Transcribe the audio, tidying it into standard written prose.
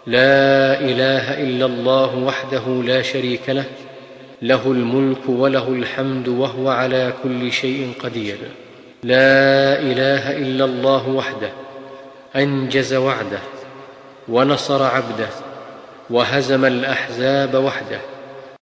لا اله الا الله وحده لا شريك له، له الملك وله الحمد وهو على كل شيء قدير. لا اله الا الله وحده انجز وعده ونصر عبده وهزم الاحزاب وحده.